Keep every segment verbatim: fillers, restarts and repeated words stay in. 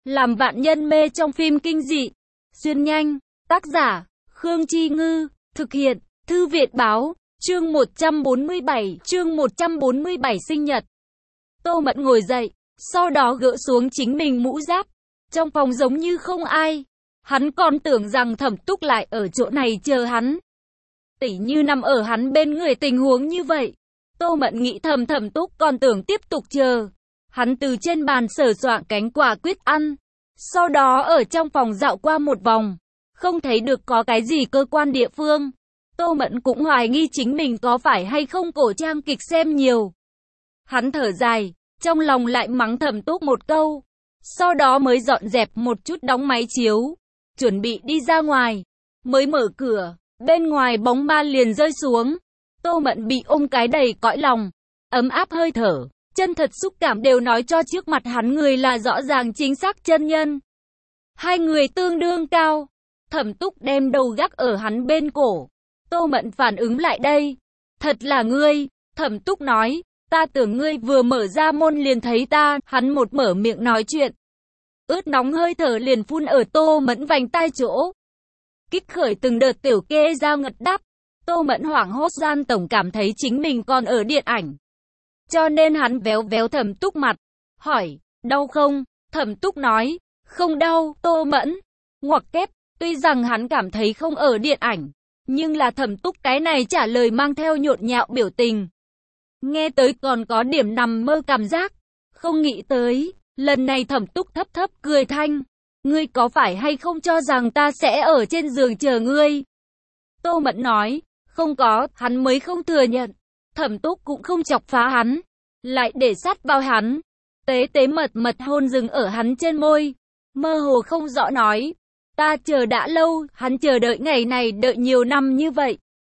Làm vạn nhân mê trong phim kinh dị. Xuyên nhanh. Tác giả, Khương Chi Ngư. Thực hiện, Thư viện Báo. Chương một trăm bốn mươi bảy. Chương một trăm bốn mươi bảy sinh nhật. Tô Mẫn ngồi dậy, sau đó gỡ xuống chính mình mũ giáp. Trong phòng giống như không ai. Hắn còn tưởng rằng Thẩm Túc lại ở chỗ này chờ hắn. Tỉ như nằm ở hắn bên người tình huống như vậy. Tô Mẫn nghĩ thầm Thẩm Túc còn tưởng tiếp tục chờ. Hắn từ trên bàn sờ soạng cánh quả quýt ăn. Sau đó ở trong phòng dạo qua một vòng. Không thấy được có cái gì cơ quan địa phương. Tô Mẫn cũng hoài nghi chính mình có phải hay không cổ trang kịch xem nhiều. Hắn thở dài, trong lòng lại mắng Thẩm Túc một câu. Sau đó mới dọn dẹp một chút đóng máy chiếu. Chuẩn bị đi ra ngoài. Mới mở cửa, bên ngoài bóng ma liền rơi xuống. Tô Mẫn bị ôm cái đầy cõi lòng. Ấm áp hơi thở, chân thật xúc cảm đều nói cho trước mặt hắn người là rõ ràng chính xác chân nhân. Hai người tương đương cao. Thẩm Túc đem đầu gác ở hắn bên cổ. Tô Mẫn phản ứng lại đây. Thật là ngươi, Thẩm Túc nói. Ta tưởng ngươi vừa mở ra môn liền thấy ta. Hắn một mở miệng nói chuyện. Ướt nóng hơi thở liền phun ở Tô Mẫn vành tai chỗ. Kích khởi từng đợt tiểu kê dao ngật đắp. Tô Mẫn hoảng hốt gian tổng cảm thấy chính mình còn ở điện ảnh. Cho nên hắn véo véo Thẩm Túc mặt. Hỏi, đau không? Thẩm Túc nói, không đau. Tô Mẫn ngoặc kép, tuy rằng hắn cảm thấy không ở điện ảnh. Nhưng là Thẩm Túc cái này trả lời mang theo nhộn nhạo biểu tình. Nghe tới còn có điểm nằm mơ cảm giác. Không nghĩ tới, lần này Thẩm Túc thấp thấp cười thanh. Ngươi có phải hay không cho rằng ta sẽ ở trên giường chờ ngươi? Tô Mẫn nói, không có, hắn mới không thừa nhận. Thẩm Túc cũng không chọc phá hắn, lại để sát vào hắn. Tế tế mật mật hôn dừng ở hắn trên môi. Mơ hồ không rõ nói, ta chờ đã lâu, hắn chờ đợi ngày này đợi nhiều năm như vậy.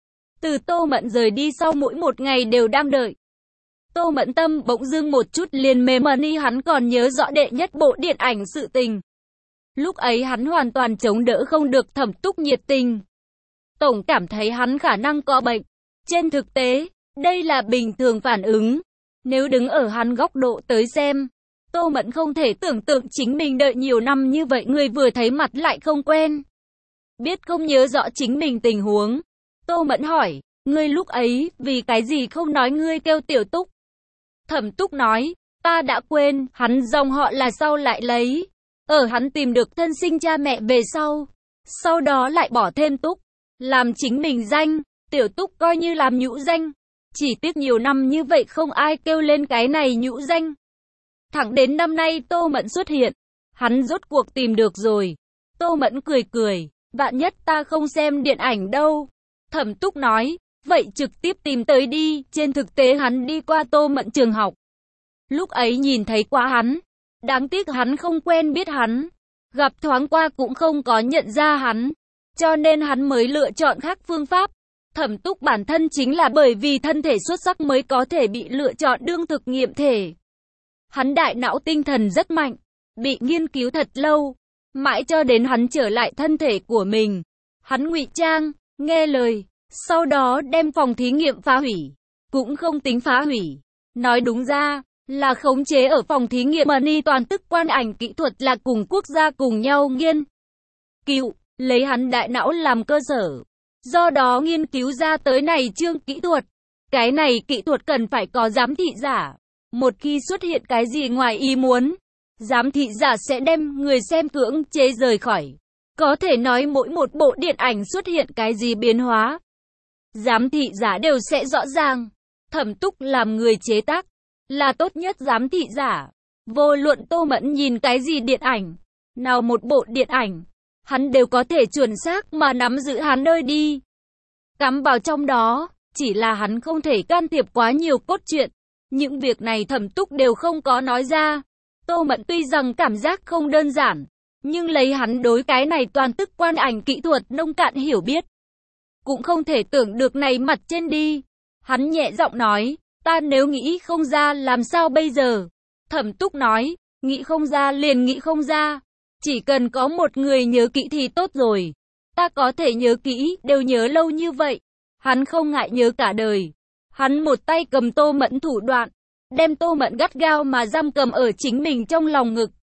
Từ Tô Mẫn rời đi sau mỗi một ngày đều đang đợi. Tô Mẫn tâm bỗng dưng một chút liền mềm mờ đi, hắn còn nhớ rõ đệ nhất bộ điện ảnh sự tình. Lúc ấy hắn hoàn toàn chống đỡ không được Thẩm Túc nhiệt tình. Tổng cảm thấy hắn khả năng có bệnh. Trên thực tế, đây là bình thường phản ứng. Nếu đứng ở hắn góc độ tới xem, Tô Mẫn không thể tưởng tượng chính mình đợi nhiều năm như vậy người vừa thấy mặt lại không quen. Biết không nhớ rõ chính mình tình huống. Tô Mẫn hỏi, ngươi lúc ấy, vì cái gì không nói ngươi kêu Tiểu Túc? Thẩm Túc nói, ta đã quên, hắn dòng họ là sau lại lấy. Ở hắn tìm được thân sinh cha mẹ về sau. Sau đó lại bỏ thêm Túc. Làm chính mình danh. Tiểu Túc coi như làm nhũ danh. Chỉ tiếc nhiều năm như vậy không ai kêu lên cái này nhũ danh. Thẳng đến năm nay Tô Mẫn xuất hiện. Hắn rốt cuộc tìm được rồi. Tô Mẫn cười cười. Vạn nhất ta không xem điện ảnh đâu. Thẩm Túc nói. Vậy trực tiếp tìm tới đi. Trên thực tế hắn đi qua Tô Mẫn trường học. Lúc ấy nhìn thấy qua hắn. Đáng tiếc hắn không quen biết hắn. Gặp thoáng qua cũng không có nhận ra hắn. Cho nên hắn mới lựa chọn khác phương pháp. Thẩm Túc bản thân chính là bởi vì thân thể xuất sắc mới có thể bị lựa chọn đương thực nghiệm thể. Hắn đại não tinh thần rất mạnh. Bị nghiên cứu thật lâu. Mãi cho đến hắn trở lại thân thể của mình. Hắn ngụy trang, nghe lời. Sau đó đem phòng thí nghiệm phá hủy. Cũng không tính phá hủy. Nói đúng ra là khống chế ở phòng thí nghiệm Mani toàn tức quan ảnh kỹ thuật là cùng quốc gia cùng nhau nghiên cứu, lấy hắn đại não làm cơ sở. Do đó nghiên cứu ra tới này chương kỹ thuật. Cái này kỹ thuật cần phải có giám thị giả. Một khi xuất hiện cái gì ngoài ý muốn, giám thị giả sẽ đem người xem cưỡng chế rời khỏi. Có thể nói mỗi một bộ điện ảnh xuất hiện cái gì biến hóa, giám thị giả đều sẽ rõ ràng. Thẩm Túc làm người chế tác, là tốt nhất giám thị giả. Vô luận Tô Mẫn nhìn cái gì điện ảnh, nào một bộ điện ảnh, hắn đều có thể chuẩn xác mà nắm giữ hắn nơi đi. Cắm vào trong đó, chỉ là hắn không thể can thiệp quá nhiều cốt truyện. Những việc này Thẩm Túc đều không có nói ra. Tô Mẫn tuy rằng cảm giác không đơn giản, nhưng lấy hắn đối cái này toàn tức quan ảnh kỹ thuật nông cạn hiểu biết, cũng không thể tưởng được này mặt trên đi. Hắn nhẹ giọng nói, ta nếu nghĩ không ra làm sao bây giờ? Thẩm Túc nói, nghĩ không ra liền nghĩ không ra. Chỉ cần có một người nhớ kỹ thì tốt rồi. Ta có thể nhớ kỹ, đều nhớ lâu như vậy. Hắn không ngại nhớ cả đời. Hắn một tay cầm Tô Mẫn thủ đoạn, đem Tô Mẫn gắt gao mà giam cầm ở chính mình trong lòng ngực.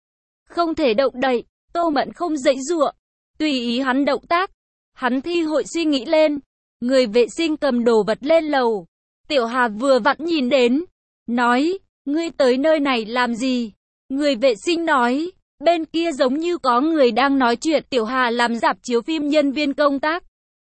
không thể động đậy. Tô Mẫn không giãy giụa, tùy ý hắn động tác. Hắn thi hội suy nghĩ lên. Người vệ sinh cầm đồ vật lên lầu. Tiểu Hà vừa vặn nhìn đến, nói, ngươi tới nơi này làm gì? Người vệ sinh nói, bên kia giống như có người đang nói chuyện. Tiểu Hà làm rạp chiếu phim nhân viên công tác.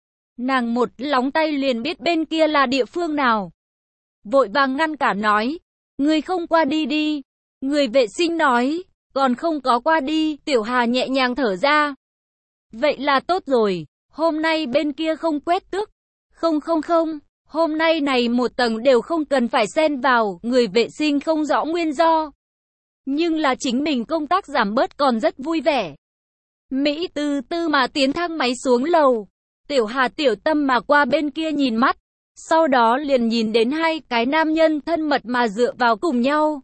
Nàng một lóng tay liền biết bên kia là địa phương nào. Vội vàng ngăn cản nói, ngươi không qua đi đi. Người vệ sinh nói, còn không có qua đi. Tiểu Hà nhẹ nhàng thở ra. Vậy là tốt rồi, hôm nay bên kia không quét tước. Không không không, hôm nay này một tầng đều không cần phải xen vào. Người vệ sinh không rõ nguyên do. Nhưng là chính mình công tác giảm bớt còn rất vui vẻ. Mỹ từ từ mà tiến thang máy xuống lầu. Tiểu Hà tiểu tâm mà qua bên kia nhìn mắt. Sau đó liền nhìn đến hai cái nam nhân thân mật mà dựa vào cùng nhau.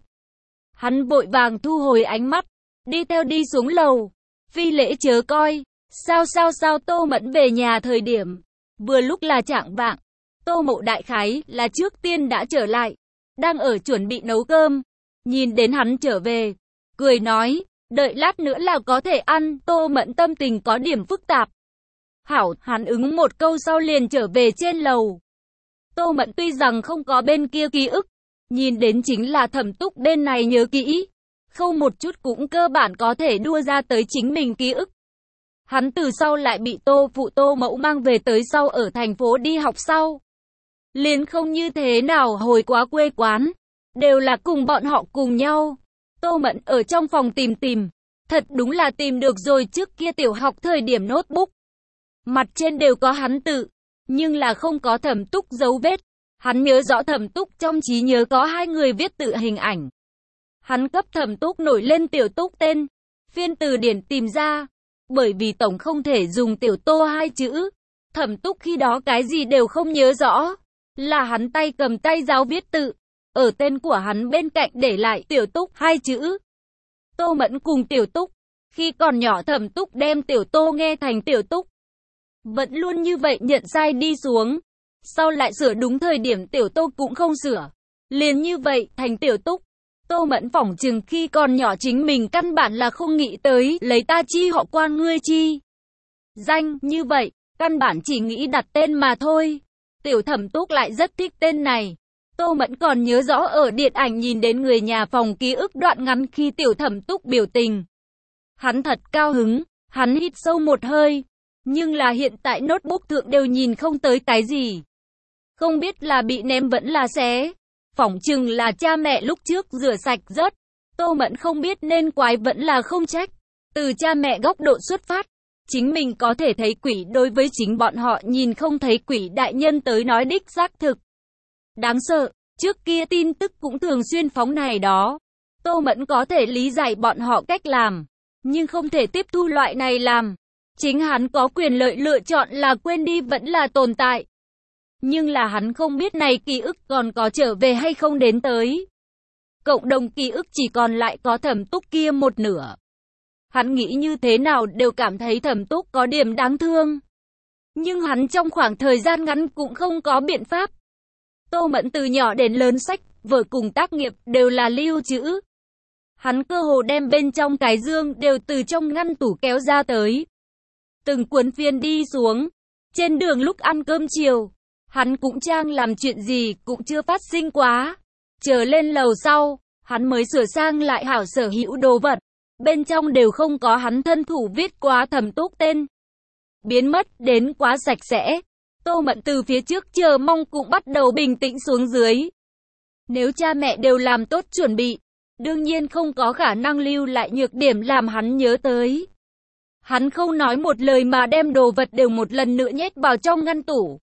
Hắn vội vàng thu hồi ánh mắt, đi theo đi xuống lầu. Phi lễ chớ coi, sao sao sao. Tô Mẫn về nhà thời điểm, vừa lúc là chạng vạng. Tô Mộ đại khái là trước tiên đã trở lại, đang ở chuẩn bị nấu cơm. Nhìn đến hắn trở về, cười nói, đợi lát nữa là có thể ăn. Tô Mẫn tâm tình có điểm phức tạp. Hảo, hắn ứng một câu sau liền trở về trên lầu. Tô Mẫn tuy rằng không có bên kia ký ức, nhìn đến chính là Thẩm Túc bên này nhớ kỹ. Không một chút cũng cơ bản có thể đua ra tới chính mình ký ức. Hắn từ sau lại bị Tô phụ Tô Mẫu mang về tới sau ở thành phố đi học sau. Liền không như thế nào hồi quá quê quán. Đều là cùng bọn họ cùng nhau. Tô Mẫn ở trong phòng tìm tìm. Thật đúng là tìm được rồi. Trước kia tiểu học thời điểm notebook, mặt trên đều có hắn tự, nhưng là không có Thẩm Túc dấu vết. Hắn nhớ rõ Thẩm Túc trong trí nhớ có hai người viết tự hình ảnh. Hắn cấp Thẩm Túc nổi lên Tiểu Túc tên, phiên từ điển tìm ra. Bởi vì tổng không thể dùng Tiểu Tô hai chữ. Thẩm Túc khi đó cái gì đều không nhớ rõ. Là hắn tay cầm tay giáo viết tự. Ở tên của hắn bên cạnh để lại Tiểu Túc hai chữ. Tô Mẫn cùng Tiểu Túc. Khi còn nhỏ Thẩm Túc đem Tiểu Tô nghe thành Tiểu Túc. Vẫn luôn như vậy nhận sai đi xuống. Sau lại sửa đúng thời điểm Tiểu Tô cũng không sửa. Liền như vậy thành Tiểu Túc. Tô Mẫn phỏng chừng khi còn nhỏ chính mình căn bản là không nghĩ tới lấy ta chi họ quan ngươi chi danh như vậy. Căn bản chỉ nghĩ đặt tên mà thôi. Tiểu Thẩm Túc lại rất thích tên này. Tô Mẫn còn nhớ rõ ở điện ảnh nhìn đến người nhà phòng ký ức đoạn ngắn khi Tiểu Thẩm Túc biểu tình. Hắn thật cao hứng, hắn hít sâu một hơi. Nhưng là hiện tại notebook thượng đều nhìn không tới cái gì. Không biết là bị ném vẫn là xé. Phỏng chừng là cha mẹ lúc trước rửa sạch rớt. Tô Mẫn không biết nên quái vẫn là không trách. Từ cha mẹ góc độ xuất phát, chính mình có thể thấy quỷ đối với chính bọn họ nhìn không thấy quỷ đại nhân tới nói đích xác thực đáng sợ. Trước kia tin tức cũng thường xuyên phóng này đó. Tô Mẫn có thể lý giải bọn họ cách làm, nhưng không thể tiếp thu loại này làm. Chính hắn có quyền lợi lựa chọn là quên đi vẫn là tồn tại. Nhưng là hắn không biết này ký ức còn có trở về hay không đến tới. Cộng đồng ký ức chỉ còn lại có Thẩm Túc kia một nửa. Hắn nghĩ như thế nào đều cảm thấy Thẩm Túc có điểm đáng thương. Nhưng hắn trong khoảng thời gian ngắn cũng không có biện pháp. Tô Mẫn từ nhỏ đến lớn sách, vở cùng tác nghiệp đều là lưu trữ. Hắn cơ hồ đem bên trong cái dương đều từ trong ngăn tủ kéo ra tới. Từng cuốn phiên đi xuống. Trên đường lúc ăn cơm chiều, hắn cũng trang làm chuyện gì cũng chưa phát sinh quá. Chờ lên lầu sau, hắn mới sửa sang lại hảo sở hữu đồ vật. Bên trong đều không có hắn thân thủ viết quá Thẩm Túc tên. Biến mất đến quá sạch sẽ. Tô Mẫn từ phía trước chờ mong cũng bắt đầu bình tĩnh xuống dưới. Nếu cha mẹ đều làm tốt chuẩn bị, đương nhiên không có khả năng lưu lại nhược điểm làm hắn nhớ tới. Hắn không nói một lời mà đem đồ vật đều một lần nữa nhét vào trong ngăn tủ.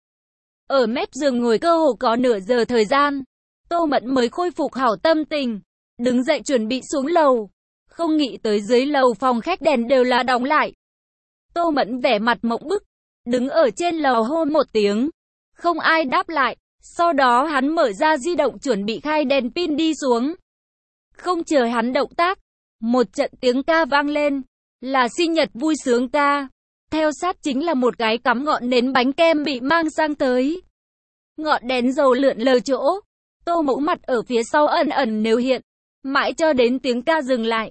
Ở mép giường ngồi cơ hồ có nửa giờ thời gian, Tô Mẫn mới khôi phục hảo tâm tình, đứng dậy chuẩn bị xuống lầu. Không nghĩ tới dưới lầu phòng khách đèn đều là đóng lại. Tô Mẫn vẻ mặt mộng bức, đứng ở trên lầu hô một tiếng, không ai đáp lại. Sau đó hắn mở ra di động chuẩn bị khai đèn pin đi xuống. Không chờ hắn động tác, một trận tiếng ca vang lên, là sinh nhật vui sướng ca. Theo sát chính là một cái cắm ngọn nến bánh kem bị mang sang tới. Ngọn đèn dầu lượn lờ chỗ, Tô Mẫu mặt ở phía sau ẩn ẩn nếu hiện, mãi cho đến tiếng ca dừng lại.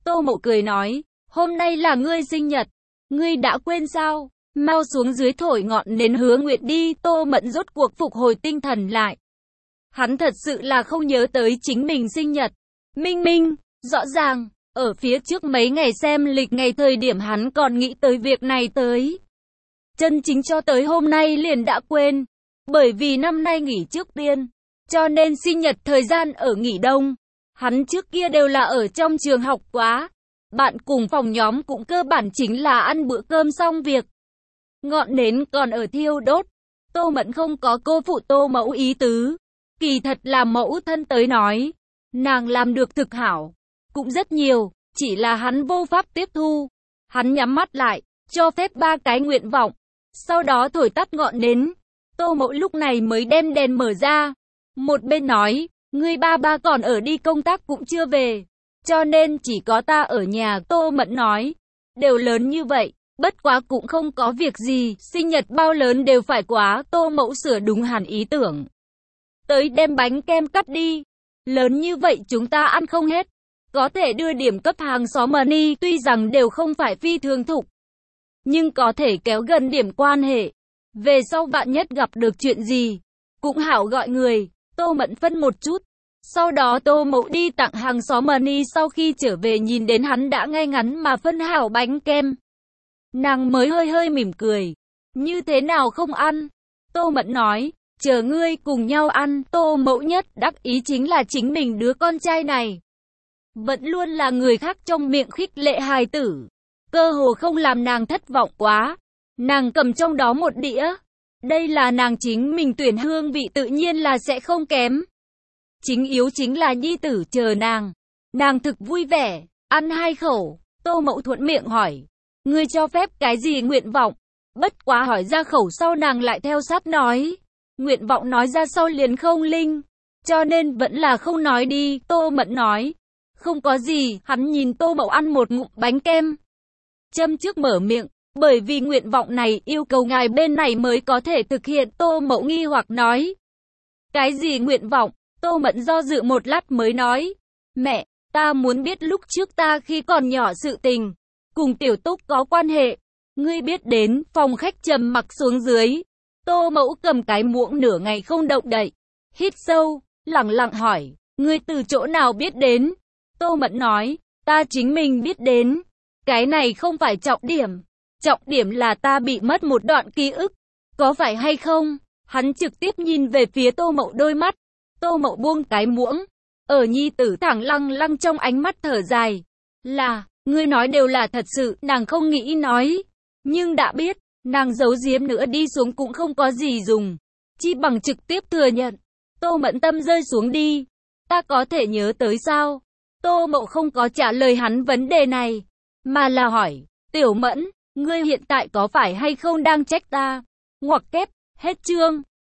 Tô Mậu cười nói, hôm nay là ngươi sinh nhật, ngươi đã quên sao? Mau xuống dưới thổi ngọn nến hứa nguyện đi. Tô Mẫn rốt cuộc phục hồi tinh thần lại. Hắn thật sự là không nhớ tới chính mình sinh nhật. Minh Minh, rõ ràng, ở phía trước mấy ngày xem lịch ngày thời điểm hắn còn nghĩ tới việc này tới. Chân chính cho tới hôm nay liền đã quên. Bởi vì năm nay nghỉ trước tiên, cho nên sinh nhật thời gian ở nghỉ đông. Hắn trước kia đều là ở trong trường học quá. Bạn cùng phòng nhóm cũng cơ bản chính là ăn bữa cơm xong việc. Ngọn nến còn ở thiêu đốt. Tô Mẫn không có cô phụ Tô Mẫu ý tứ. Kỳ thật là mẫu thân tới nói. Nàng làm được thực hảo. Cũng rất nhiều. Chỉ là hắn vô pháp tiếp thu. Hắn nhắm mắt lại. Cho phép ba cái nguyện vọng. Sau đó thổi tắt ngọn nến. Tô Mẫu lúc này mới đem đèn mở ra. Một bên nói. Ngươi ba ba còn ở đi công tác cũng chưa về. Cho nên chỉ có ta ở nhà. Tô Mẫn nói. Đều lớn như vậy. Bất quá cũng không có việc gì, sinh nhật bao lớn đều phải quá. Tô Mẫu sửa đúng hẳn ý tưởng. Tới đem bánh kem cắt đi. Lớn như vậy chúng ta ăn không hết. Có thể đưa điểm cấp hàng xóm money, tuy rằng đều không phải phi thường thục. Nhưng có thể kéo gần điểm quan hệ. Về sau bạn nhất gặp được chuyện gì, cũng hảo gọi người. Tô Mẫn phân một chút. Sau đó Tô Mẫu đi tặng hàng xóm money, sau khi trở về nhìn đến hắn đã ngay ngắn mà phân hảo bánh kem. Nàng mới hơi hơi mỉm cười. Như thế nào không ăn? Tô Mẫn nói, chờ ngươi cùng nhau ăn. Tô Mẫu nhất đắc ý chính là chính mình đứa con trai này. Vẫn luôn là người khác trong miệng khích lệ hài tử. Cơ hồ không làm nàng thất vọng quá. Nàng cầm trong đó một đĩa. Đây là nàng chính mình tuyển, hương vị tự nhiên là sẽ không kém. Chính yếu chính là nhi tử chờ nàng. Nàng thực vui vẻ, ăn hai khẩu. Tô Mẫu thuận miệng hỏi. Ngươi cho phép cái gì nguyện vọng? Bất quá hỏi ra khẩu sau nàng lại theo sát nói. Nguyện vọng nói ra sau liền không linh. Cho nên vẫn là không nói đi. Tô Mẫn nói. Không có gì. Hắn nhìn Tô Mậu ăn một ngụm bánh kem. Châm trước mở miệng. Bởi vì nguyện vọng này yêu cầu ngài bên này mới có thể thực hiện. Tô Mậu nghi hoặc nói. Cái gì nguyện vọng? Tô Mẫn do dự một lát mới nói. Mẹ, ta muốn biết lúc trước ta khi còn nhỏ sự tình. Cùng Tiểu Túc có quan hệ. Ngươi biết đến. Phòng khách trầm mặc xuống dưới. Tô Mẫu cầm cái muỗng nửa ngày không động đậy. Hít sâu, lẳng lặng hỏi. Ngươi từ chỗ nào biết đến? Tô Mẫn nói. Ta chính mình biết đến. Cái này không phải trọng điểm. Trọng điểm là ta bị mất một đoạn ký ức. Có phải hay không? Hắn trực tiếp nhìn về phía Tô Mậu đôi mắt. Tô Mậu buông cái muỗng. Ở nhi tử thẳng lăng lăng trong ánh mắt thở dài. Là, ngươi nói đều là thật sự. Nàng không nghĩ nói. Nhưng đã biết, nàng giấu giếm nữa đi xuống cũng không có gì dùng. Chi bằng trực tiếp thừa nhận. Tô Mẫn tâm rơi xuống đi. Ta có thể nhớ tới sao? Tô Mậu không có trả lời hắn vấn đề này. Mà là hỏi. Tiểu Mẫn, ngươi hiện tại có phải hay không đang trách ta? Ngoặc kép, hết chương.